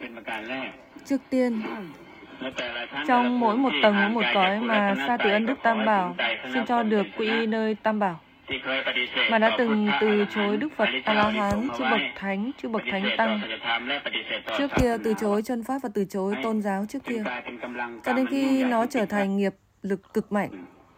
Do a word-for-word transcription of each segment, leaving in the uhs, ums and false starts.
Trước tiên, trong mỗi một tầng, mỗi một cõi mà Sa Tử Ân Đức Tam Bảo xin cho được quy y nơi Tam Bảo, mà đã từng từ chối Đức Phật A-la-hán, chư bậc thánh, chư bậc thánh tăng, trước kia từ chối chân pháp và từ chối tôn giáo trước kia, cho đến khi nó trở thành nghiệp lực cực mạnh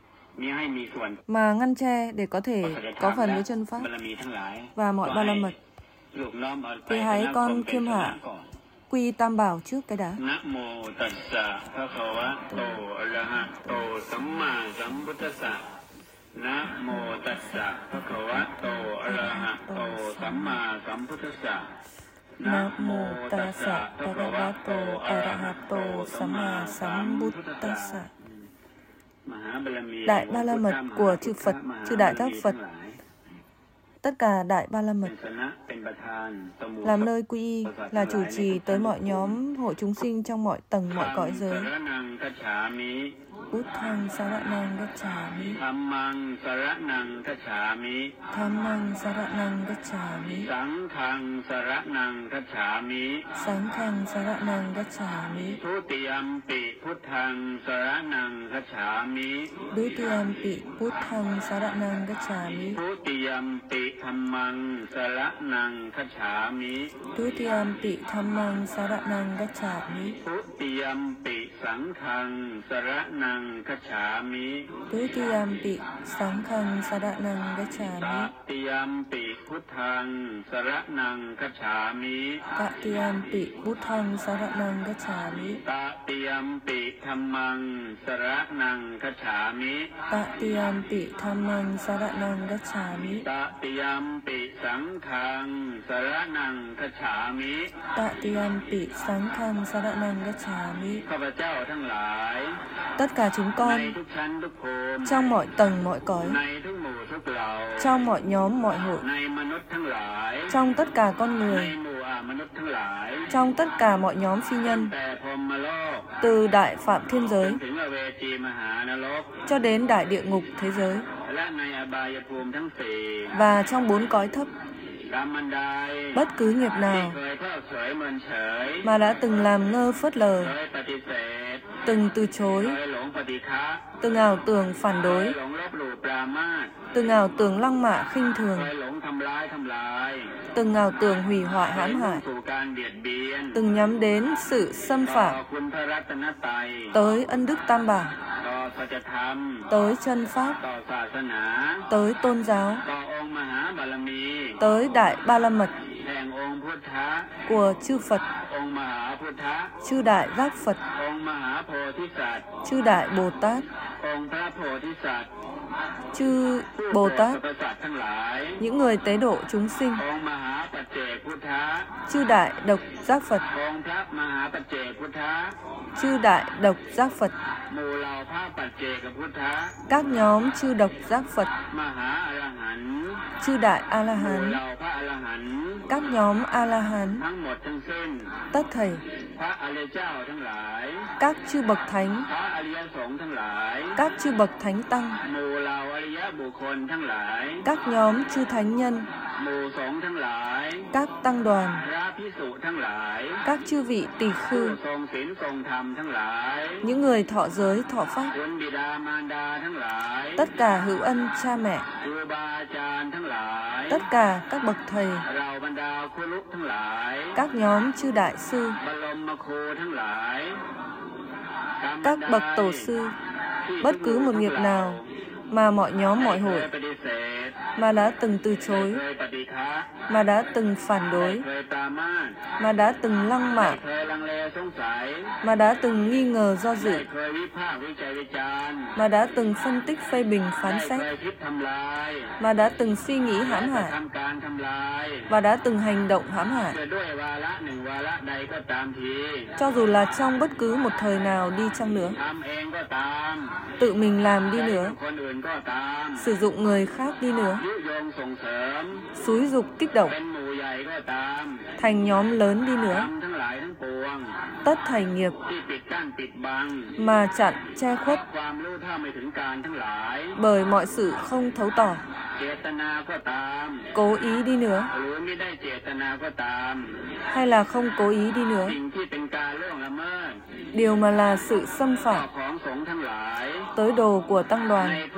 mà ngăn che để có thể có phần với chân pháp và mọi ba la mật, thì hãy con khiêm hạ quy Tam Bảo trước cái đã. Nam mô Tassa Bhagavato Arahato Samma Sambuddhassa. Nam mô Tassa Bhagavato Arahato Samma Sambuddhassa. Đại Ba La Mật của chư Phật, chư Đại Tác Phật, tất cả Đại Ba La Mật làm nơi quy y, là chủ trì tới mọi nhóm hội chúng sinh trong mọi tầng mọi cõi giới. Buddhang Saranang Gacchami, Dhammang Saranang Gacchami, Dhammang Saranang Gacchami, Sanghang Saranang Gacchami, Sanghang Saranang Gacchami, Dutiyampi Buddhang Saranang Gacchami, Dutiyampi Buddhang Saranang Gacchami, Dutiyampi Dhammang Saranang Gacchami, Dutiyampi Dhammang Saranang Gacchami, Dutiyampi Sanghang Saranang Gacchami, Dutiyampi Sanghang Saranang Gacchami, Tatiyampi Buddhang Saranang Gacchami, Tatiyampi Buddhang Saranang Gacchami, Tatiyampi Dhammang Saranang Gacchami, Tatiyampi Dhammang Saranang Gacchami, Tatiyampi Sanghang Saranang Gacchami, Tatiyampi Sanghang Saranang Gacchami. ข้าพเจ้าทั้งหลาย Tất cả chúng ใน con ทุกชั้นทุกภูมิ trong mọi tầng mọi cõi, ในทุกหมู่ทุกเหล่า trong mọi nhóm mọi hội, ในมนุษย์ทั้งหลาย trong tất cả con ใน người, หมู่อามนุษย์ทั้งหลาย trong tất cả mọi nhóm phi nhân, แต่พรหมโลก từ đại phạm thiên จ giới นถึงอเวจีมหานรก cho đến đại địa ngục thế giới, และในอบายภูมิทั้งสี่ và trong bốn cõi thấp, กรรมบันได bất cứ nghiệp ที่ nào เคยเพิกเฉยเมินเฉย mà đã từng làm ngơ phớt lờ, เคยปฏิเสธ từng từ เค chối, ยหลงปฏิฆะ từng ảo tưởng phản เคย đối, หลงลบหลู่ปรามาส từng ảo tưởng lăng mạ khinh เค thường, ยหลงทำร้ายทำลาย từng ảo tưởng hủy hoại เคย hãm มุ่ง hại, สู่การเบียดเบียน từng nhắm đến sự xâm ต่อ phạm คุณพระรัตนตรัย tới ân đức Tam Bảo, ต่อสัจธรรม tới chân pháp, ต่อศาสนา tới tôn giáo, ต่อองค์มหาบารมี tới Đại Ba La Mật แห่งองค์พุทธะ của chư Phật, องค์มหาพุทธะ chư Đại Giác Phật, องค์มหาโพธิสัตว์ chư Đại Bồ Tát, องค์พระโพธิสัตว์ chư ผู้ Bồ เกิด Tát, สรรพสัตว์ทั้งหลาย những người tế độ chúng sinh, องค์มหาปัจเจกพุทธะ chư Đại Độc Giác Phật, องค์พระมหาปัจเจกพุทธะ chư Đại Độc Giác Phật, หมู่เหล่าพระปัจเจกพุทธะ các nhóm chư Độc Giác Phật, มหาอรหันต์ chư Đại A ห La มู่ Hán, เหล่าพระอรหันต์ các nhóm A La Hán, ทั้งหมดทั้งสิ้น tất thảy พระอริยเจ้าทั้งหลาย các chư bậc thánh, พระอริยสงฆ์ทั้งหลาย các chư bậc thánh tăng, หมู่เหล่าอริยบุคคลทั้งหลาย các nhóm chư thánh nhân, หมู่สงฆ์ทั้งหลาย các tăng đoàn, พระภิกษุทั้งหลาย các chư vị tỳ ผู้ khưu, ทรงศีลทรงธรรมทั้งหลาย những người thọ giới thọ pháp, คุณบิดามารดาทั้งหลาย tất cả hữu ân cha mẹ, ครูบาอาจารย์ทั้งหลาย tất cả các bậc thầy, เราบรรดาครุทั้งหลาย các nhóm chư đại sư, บรมครูทั้งหลาย các bậc tổ sư, bất cứ một nghiệp nào mà mọi nhóm mọi hội mà đã từng từ chối, mà đã từng phản đối, mà đã từng lăng mạ, mà đã từng nghi ngờ do dự, mà đã từng phân tích phê bình phán xét, mà đã từng suy nghĩ hãm hại, và đã từng hành động hãm hại, cho dù là trong bất cứ một thời nào đi chăng nữa, tự mình làm đi nữa, sử dụng người khác đi nữa, xúi dục kích động, thành nhóm lớn đi nữa, tất thảy nghiệp mà chặn che khuất bởi mọi sự không thấu tỏ, cố ý đi nữa hay là không cố ý đi nữa, điều mà là sự xâm phạm tới đồ của tăng đoàn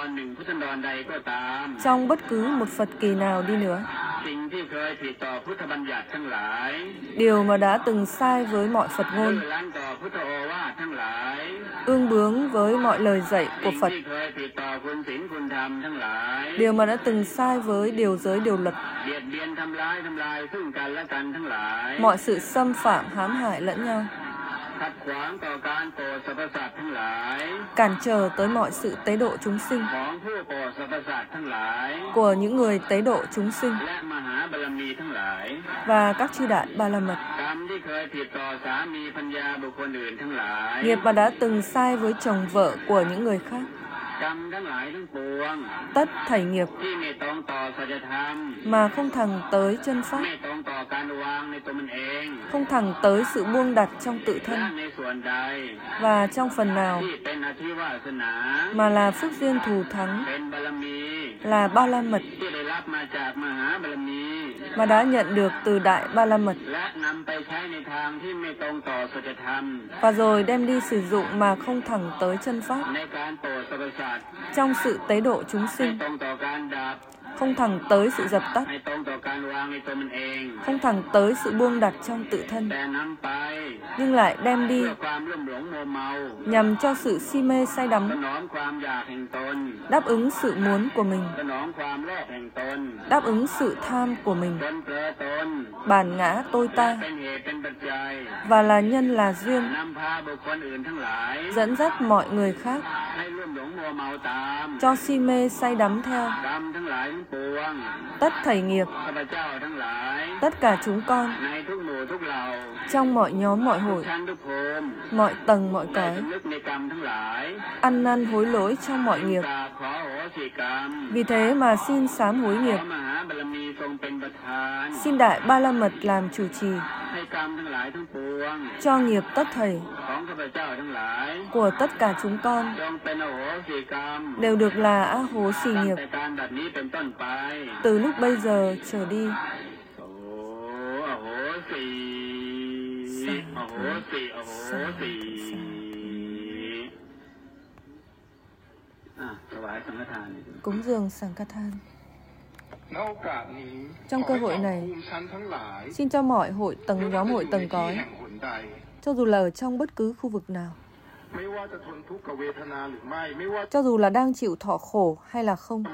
trong bất cứ một Phật kỳ nào đi nữa, điều mà đã từng sai với mọi Phật ngôn, ương bướng với mọi lời dạy của Phật, điều mà đã từng sai với điều giới điều luật, mọi sự xâm phạm hãm hại lẫn nhau, cản trở tới mọi sự tế độ chúng sinh của những người tế độ chúng sinh và các chư đại ba la mật, nghiệp mà đã từng sai với chồng vợ của những người khác, tất thảy nghiệp mà không thẳng tới chân pháp, không thẳng tới sự buông đặt trong tự thân và trong phần nào mà là phước duyên thù thắng, là ba la mật mà đã nhận được từ đại ba la mật và rồi đem đi sử dụng mà không thẳng tới chân pháp trong sự tế độ chúng sinh, không thẳng tới sự dập tắt, không thẳng tới sự buông đặt trong tự thân, nhưng lại đem đi nhằm cho sự si mê say đắm, đáp ứng sự muốn của mình, đáp ứng sự tham của mình, bản ngã tôi ta, và là nhân là duyên, dẫn dắt mọi người khác cho si mê say đắm theo. Tất thảy nghiệp, tất cả chúng con trong mọi nhóm mọi hội, mọi tầng mọi cõi, ăn năn hối lỗi trong mọi nghiệp. Vì thế mà xin sám hối nghiệp, xin đại ba la mật làm chủ trì cho nghiệp tất thảy của tất cả chúng con đều được là a hố xì nghiệp từ lúc bây giờ trở đi. Cúng dường Sankathan. Trong cơ hội này, xin cho mọi hội tầng nhóm hội tầng cõi, cho dù là ở trong bất cứ khu vực nào, cho dù là đang chịu thọ khổ hay là không,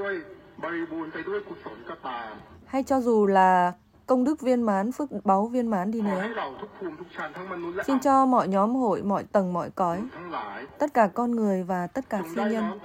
hay cho dù là công đức viên mãn, phước báu viên mãn đi nữa, xin cho mọi nhóm hội, mọi tầng mọi cõi, tất cả con người và tất cả phi nhân,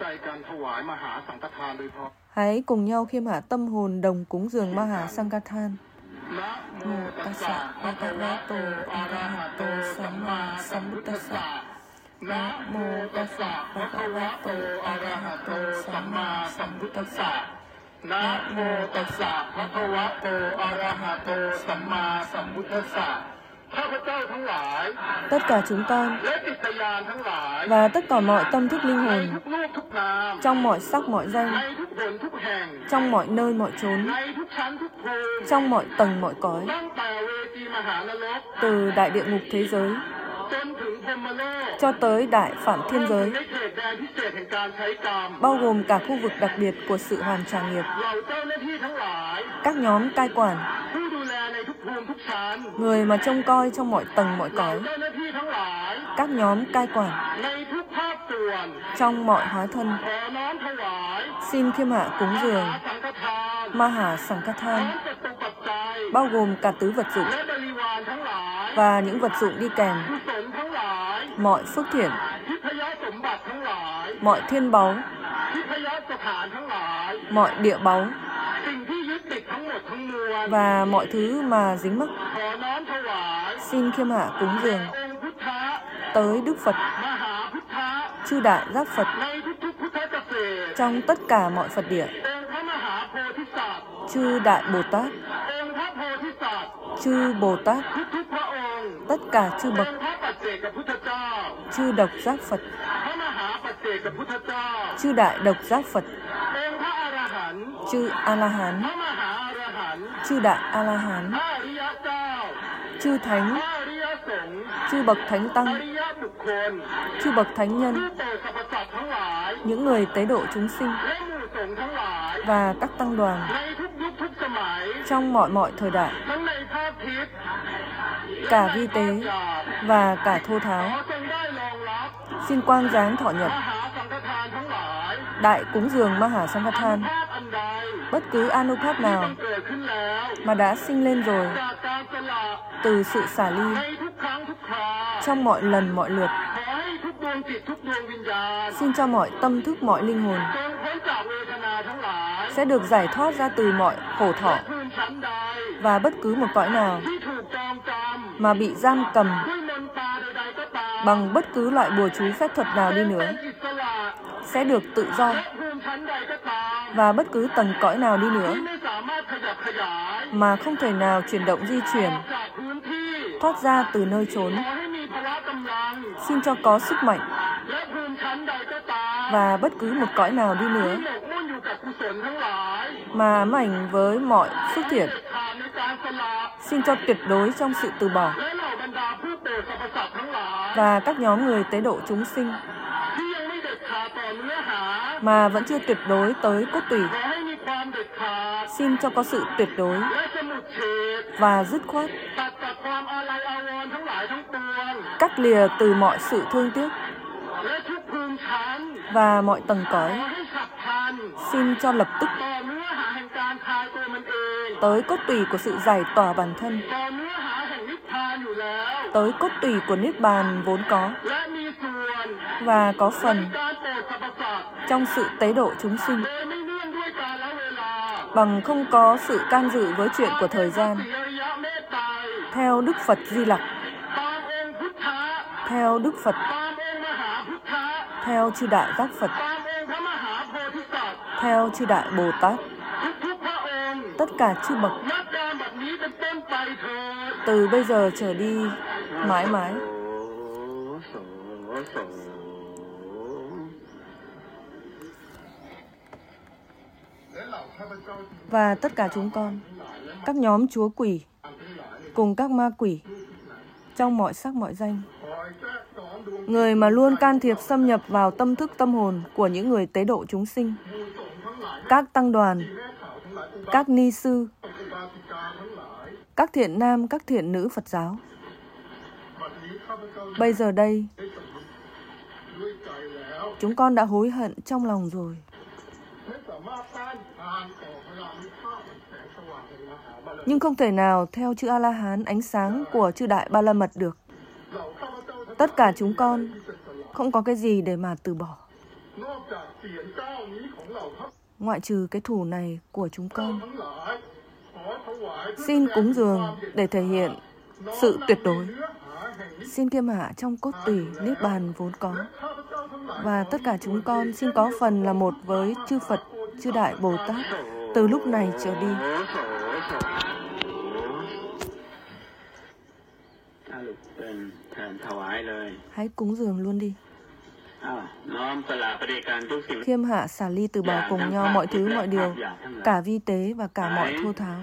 hãy cùng nhau khiêm hạ tâm hồn đồng cúng dường Maha Sankathan. Mô Tassa Bhagavato Arahato Samma Sambuddhassa. Namo Tassa Bhagavato Arahato Samma Sambuddhassa. Namo Tassa Bhagavato Arahato Samma Sambuddhassa. Tất cả chúng con và tất cả mọi tâm thức linh hồn trong mọi sắc mọi danh, trong mọi nơi mọi chốn, trong mọi tầng mọi cõi, từ đại địa ngục thế giới cho tới đại phạm thiên giới, bao gồm cả khu vực đặc biệt của sự hoàn trả nghiệp, các nhóm cai quản, người mà trông coi trong mọi tầng mọi cõi, các nhóm cai quản trong mọi hóa thân, xin khiêm hạ cúng dường Maha Sankathan, bao gồm cả tứ vật dụng và những vật dụng đi kèm, mọi phước thiện, mọi thiên báu, mọi địa báu và mọi thứ mà dính mắc, xin khiêm hạ cúng dường tới Đức Phật, chư đại giác Phật trong tất cả mọi Phật địa, chư Đại Bồ Tát, chư Bồ Tát, tất cả chư bậc, chư Độc Giác Phật, chư Đại Độc Giác Phật, chư A-la-hán, chư Đại A-la-hán, chư Thánh, chư bậc Thánh Tăng, chư bậc Thánh Nhân, những người tế độ chúng sinh và các tăng đoàn trong mọi mọi thời đại, cả vi tế và cả thô tháo, xin quang giáng thọ nhận đại cúng dường Maha Sankhathan. Bất cứ Anupap nào mà đã sinh lên rồi từ sự xả ly trong mọi lần mọi lượt, xin cho mọi tâm thức mọi linh hồn sẽ được giải thoát ra từ mọi khổ thọ, và bất cứ một cõi nào mà bị giam cầm bằng bất cứ loại bùa chú phép thuật nào đi nữa sẽ được tự do, và bất cứ tầng cõi nào đi nữa mà không thể nào chuyển động di chuyển thoát ra từ nơi trốn, xin cho có sức mạnh, và bất cứ một cõi nào đi nữa mà ám ảnh với mọi phước thiện, xin cho tuyệt đối trong sự từ bỏ, và các nhóm người tế độ chúng sinh mà vẫn chưa tuyệt đối tới cốt tủy, xin cho có sự tuyệt đối và dứt khoát, cắt lìa từ mọi sự thương tiếc và mọi tầng cõi, xin cho lập tức tới cốt tủy của sự giải tỏa bản thân, tới cốt tủy của Niết Bàn vốn có, và có phần trong sự tế độ chúng sinh, bằng không có sự can dự với chuyện của thời gian, theo Đức Phật Di Lặc, theo Đức Phật, theo chư Đại Giác Phật, theo chư Đại Bồ Tát, tất cả chư bậc, từ bây giờ trở đi mãi mãi. Và tất cả chúng con, các nhóm chúa quỷ cùng các ma quỷ trong mọi sắc mọi danh, người mà luôn can thiệp xâm nhập vào tâm thức tâm hồn của những người tế độ chúng sinh, các tăng đoàn, các ni sư, các thiện nam, các thiện nữ Phật giáo. Bây giờ đây, chúng con đã hối hận trong lòng rồi. Nhưng không thể nào theo chư A-la-hán ánh sáng của chư Đại Ba La Mật được. Tất cả chúng con không có cái gì để mà từ bỏ, ngoại trừ cái thù này của chúng con. Xin cúng dường để thể hiện sự tuyệt đối. Xin kiêm hạ trong cốt tủy Niết Bàn vốn có. Và tất cả chúng con xin có phần là một với chư Phật, chư Đại Bồ Tát từ lúc này trở đi. Hãy cúng dường luôn đi. Khiêm hạ xả ly từ bỏ cùng nhau mọi thứ mọi điều, cả vi tế và cả mọi thô tháo.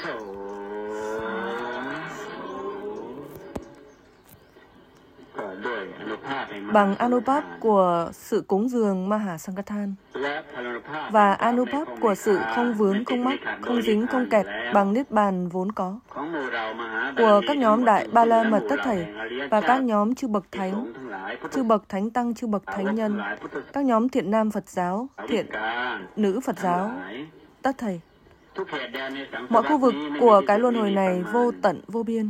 Bằng Anupap của sự cúng dường Maha Sankhathan và Anupap của sự không vướng, không mắc, không dính, không kẹt bằng Niết Bàn vốn có của các nhóm Đại Ba La Mật tất thảy và các nhóm chư bậc thánh, chư bậc thánh tăng, chư bậc thánh nhân, các nhóm thiện nam Phật giáo, thiện nữ Phật giáo tất thảy. Mọi khu vực của cái luân hồi này vô tận vô biên.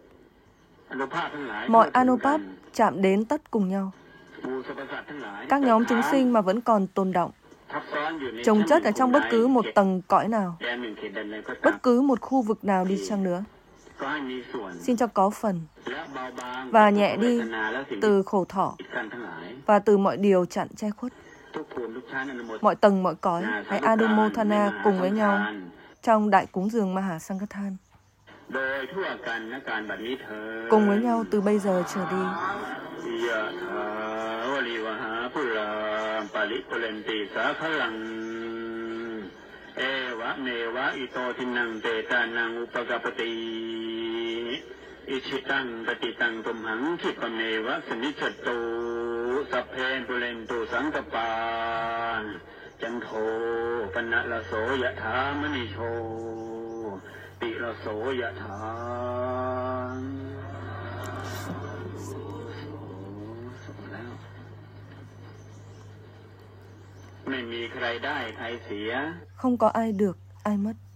Mọi Anupap chạm đến tất cùng nhau. Các nhóm chúng sinh mà vẫn còn tồn đọng, chồng chất ở trong bất cứ một tầng cõi nào, bất cứ một khu vực nào đi chăng nữa, xin cho có phần và nhẹ đi từ khổ thọ và từ mọi điều chặn che khuất. Mọi tầng mọi cõi hãy Anumodhana cùng với nhau trong đại cúng dường Mahasankirtan. Cùng với nhau từ bây giờ trở đi. Ichitang patitang tumhang khipameva sanichattu sapphe pulentu sankapa chantho panalaso yatha manisho tilaso yatha. Không có ai được, ai mất.